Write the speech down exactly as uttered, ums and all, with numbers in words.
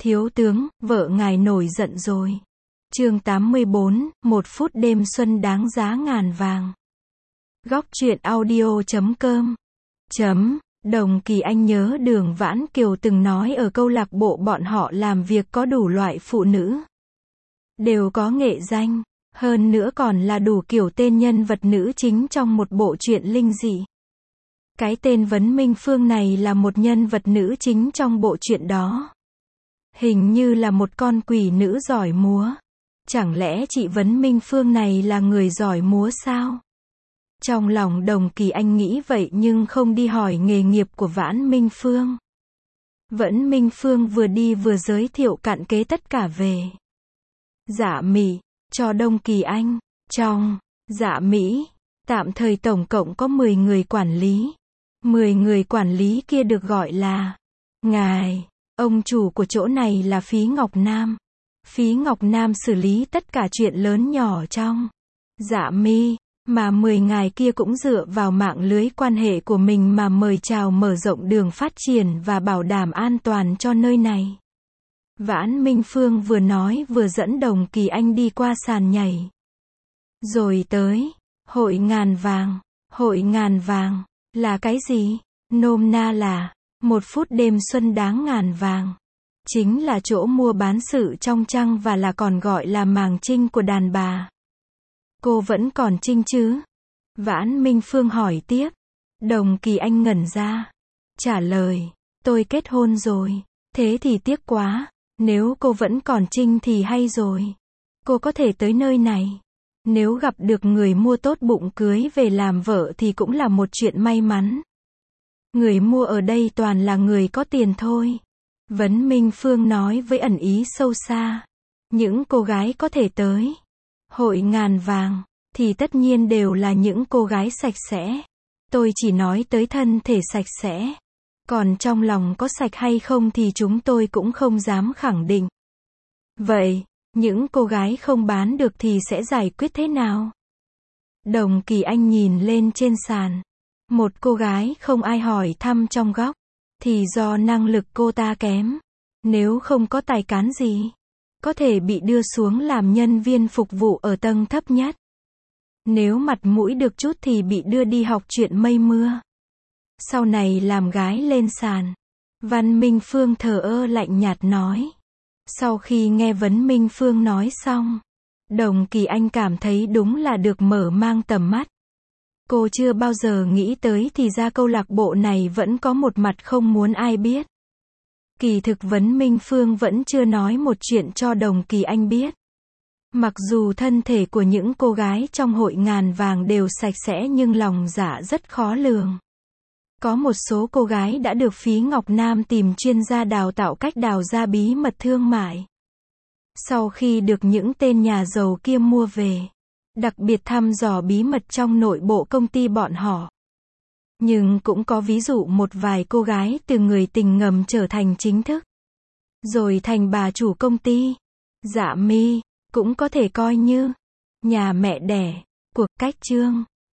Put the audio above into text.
Thiếu tướng, vợ ngài nổi giận rồi. Chương tám mươi bốn, một phút đêm xuân đáng giá ngàn vàng. Góc truyện audio chấm com. Chấm, Đồng Kỳ Anh nhớ Đường Vãn Kiều từng nói ở câu lạc bộ bọn họ làm việc có đủ loại phụ nữ. Đều có nghệ danh, hơn nữa còn là đủ kiểu tên nhân vật nữ chính trong một bộ truyện linh dị. Cái tên Vấn Minh Phương này là một nhân vật nữ chính trong bộ truyện đó. Hình như là một con quỷ nữ giỏi múa. Chẳng lẽ chị Vấn Minh Phương này là người giỏi múa sao? Trong lòng Đồng Kỳ Anh nghĩ vậy nhưng không đi hỏi nghề nghiệp của Vãn Minh Phương. Vẫn Minh Phương vừa đi vừa giới thiệu cặn kẽ tất cả về Dạ Mỹ cho Đồng Kỳ Anh. Trong Dạ Mỹ, tạm thời tổng cộng có mười người quản lý. mười người quản lý kia được gọi là ngài. Ông chủ của chỗ này là Phí Ngọc Nam. Phí Ngọc Nam xử lý tất cả chuyện lớn nhỏ trong Dạ Mi, mà mười ngài kia cũng dựa vào mạng lưới quan hệ của mình mà mời chào mở rộng đường phát triển và bảo đảm an toàn cho nơi này. Vãn Minh Phương vừa nói vừa dẫn Đồng Kỳ Anh đi qua sàn nhảy. Rồi tới Hội Ngàn Vàng. Hội Ngàn Vàng là cái gì? Nôm na là một phút đêm xuân đáng ngàn vàng. Chính là chỗ mua bán sự trong trăng và là còn gọi là màng trinh của đàn bà. Cô vẫn còn trinh chứ? Vãn Minh Phương hỏi tiếp. Đồng Kỳ Anh ngẩn ra. Trả lời, tôi kết hôn rồi. Thế thì tiếc quá. Nếu cô vẫn còn trinh thì hay rồi. Cô có thể tới nơi này. Nếu gặp được người mua tốt bụng cưới về làm vợ thì cũng là một chuyện may mắn. Người mua ở đây toàn là người có tiền thôi. Vấn Minh Phương nói với ẩn ý sâu xa. Những cô gái có thể tới Hội Ngàn Vàng thì tất nhiên đều là những cô gái sạch sẽ. Tôi chỉ nói tới thân thể sạch sẽ. Còn trong lòng có sạch hay không thì chúng tôi cũng không dám khẳng định. Vậy, những cô gái không bán được thì sẽ giải quyết thế nào? Đồng Kỳ Anh nhìn lên trên sàn. Một cô gái không ai hỏi thăm trong góc. Thì do năng lực cô ta kém. Nếu không có tài cán gì, có thể bị đưa xuống làm nhân viên phục vụ ở tầng thấp nhất. Nếu mặt mũi được chút thì bị đưa đi học chuyện mây mưa. Sau này làm gái lên sàn. Văn Minh Phương thờ ơ lạnh nhạt nói. Sau khi nghe Vấn Minh Phương nói xong, Đồng Kỳ Anh cảm thấy đúng là được mở mang tầm mắt. Cô chưa bao giờ nghĩ tới thì ra câu lạc bộ này vẫn có một mặt không muốn ai biết. Kỳ thực Vấn Minh Phương vẫn chưa nói một chuyện cho Đồng Kỳ Anh biết. Mặc dù thân thể của những cô gái trong Hội Ngàn Vàng đều sạch sẽ nhưng lòng dạ rất khó lường. Có một số cô gái đã được Phí Ngọc Nam tìm chuyên gia đào tạo cách đào ra bí mật thương mại. Sau khi được những tên nhà giàu kia mua về, đặc biệt thăm dò bí mật trong nội bộ công ty bọn họ. Nhưng cũng có ví dụ một vài cô gái từ người tình ngầm trở thành chính thức. Rồi thành bà chủ công ty. Dạ Mi, cũng có thể coi như nhà mẹ đẻ của Cách Trương.